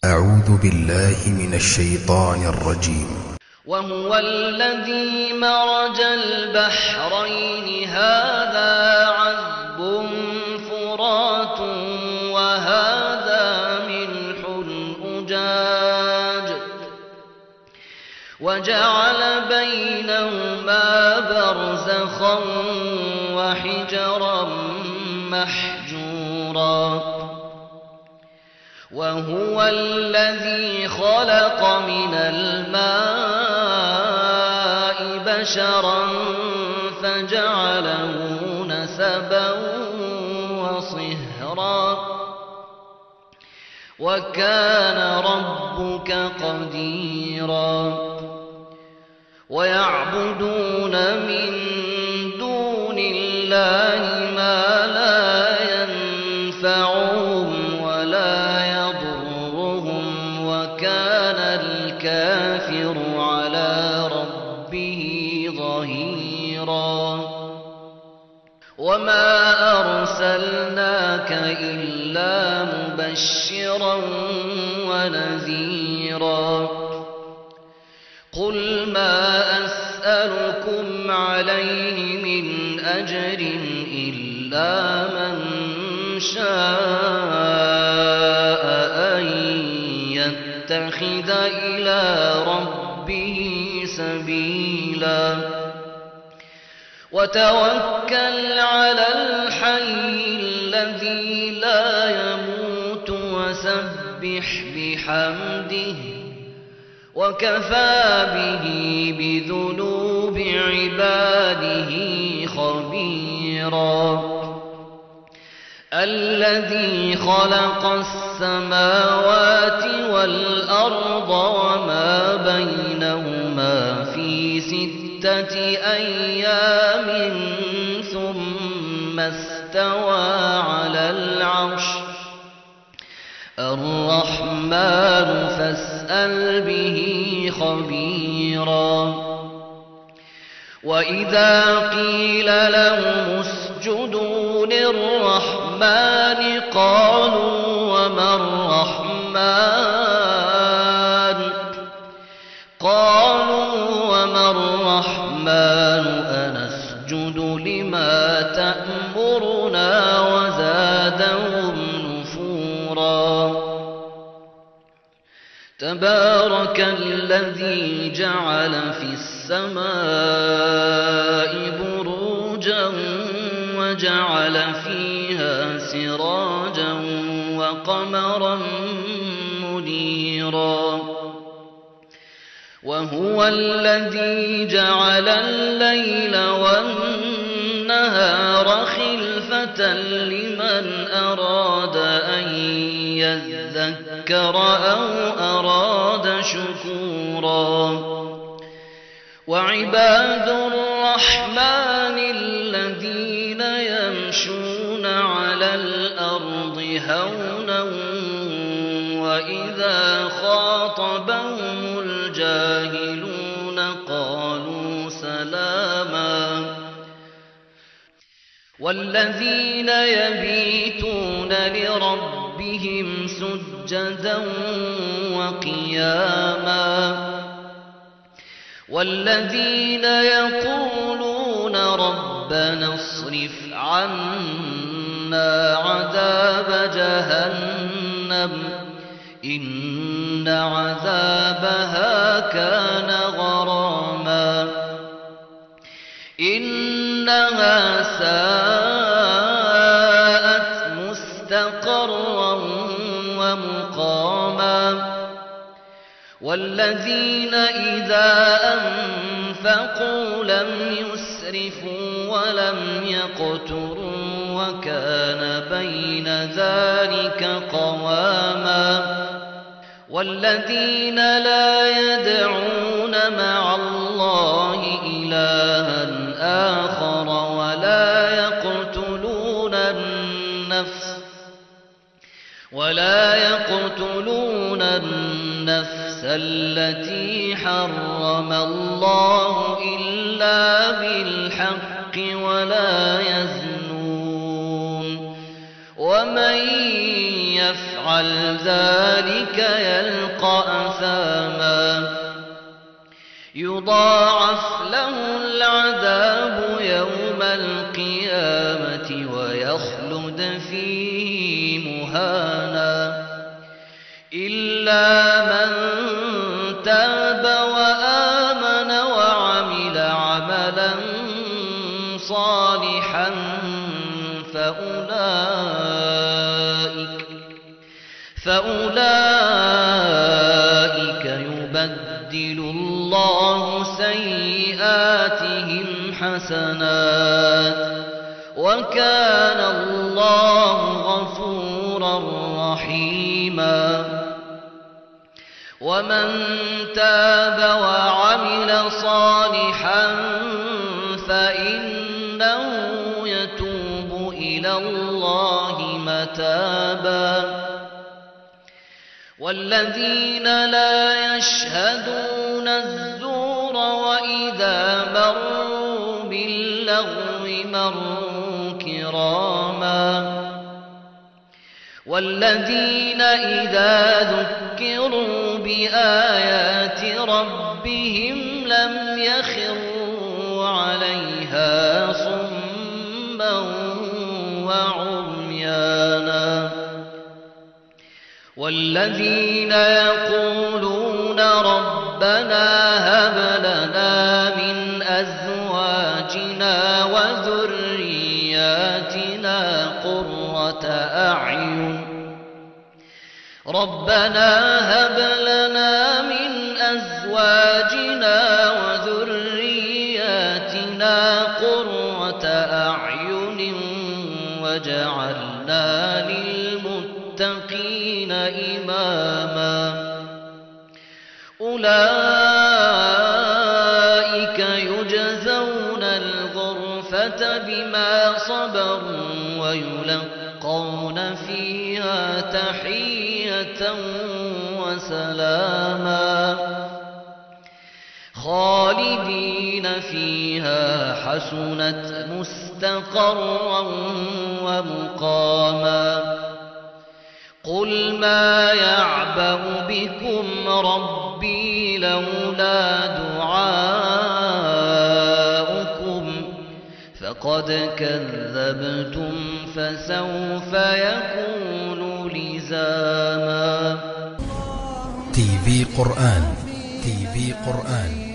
أعوذ بالله من الشيطان الرجيم. وهو الذي مرج البحرين هذا عذب فرات وهذا ملح أجاج وجعل بينهما برزخا وحجرا محجورا وهو الذي خلق من الماء بشرا فجعله نسبا وصهرا وكان ربك قديرا ويعبدون من دون الله ما لا ينفعهم ولا يضرهم وكان الكافر على ربه ظهيرا وما أرسلناك إلا مبشرا ونذيرا قل ما أسألكم عليه من أجر إلا من شاء أن يتخذ إلى ربه سبيلا وتوكل على الحي الذي لا يموت وسبح بحمده وكفى به بذنوب عباده خبيرا الذي خلق السماوات والأرض وما بينهما في 6 أيام ثم استوى على العرش الرحمن فاسأل به خبيرا وإذا قيل لهم اسجدوا للرحمن قالوا وما الرحمن أنسجد لما تأمرنا وزادهم نفورا تبارك الذي جعل في السماء بروجا وجعل فيها سراجا وقمرا منيرا وهو الذي جعل الليل والنهار خلفة لمن أراد أن يذكر أو أراد شكورا وعباد الرحمن الذين يمشون على الأرض هونا وإذا خاطبهم الجاهلون قالوا سلاما والذين يبيتون لربهم سجدا وقياما والذين يقولون ربنا اصرف عنا عذاب جهنم إن عذابها كان غراما إنها ساءت مستقرا ومقاما والذين إذا أنفقوا لم يسرفوا ولم يقتروا وكان بين ذلك قواما والذين لا يدعون مع الله إلها آخر ولا يقتلون النفس التي حرم الله إلا بالحق ولا يزنون ومن يفعل يفعل ذلك يلقى أثاما يضاعف له العذاب يوم القيامة ويخلد فيه مهانا إلا من تاب وآمن وعمل عملا صالحا فأولئك يبدل الله سيئاتهم حسنات وكان الله غفورا رحيما ومن تاب وعمل صالحا فإنه يتوب إلى الله متابا والذين لا يشهدون الزور وإذا مروا باللغو مروا كراما والذين إذا ذكروا بآيات ربهم لم يخروا عليها صما وعميانا والذين يقولون ربنا هب لنا من أزواجنا وذرياتنا قرة أعين ربنا هب لنا من أزواجنا وذرياتنا قرة أعين وجعلنا للمتقين إماما أولئك يجزون الغرفة بما صبروا ويلقون فيها تحية وسلاما خالدين فيها حسنت مستقرا ومقاما قل ما يعبأ بكم ربي لولا دعاؤكم فقد كذبتم فسوف يكون لزاما. TV قرآن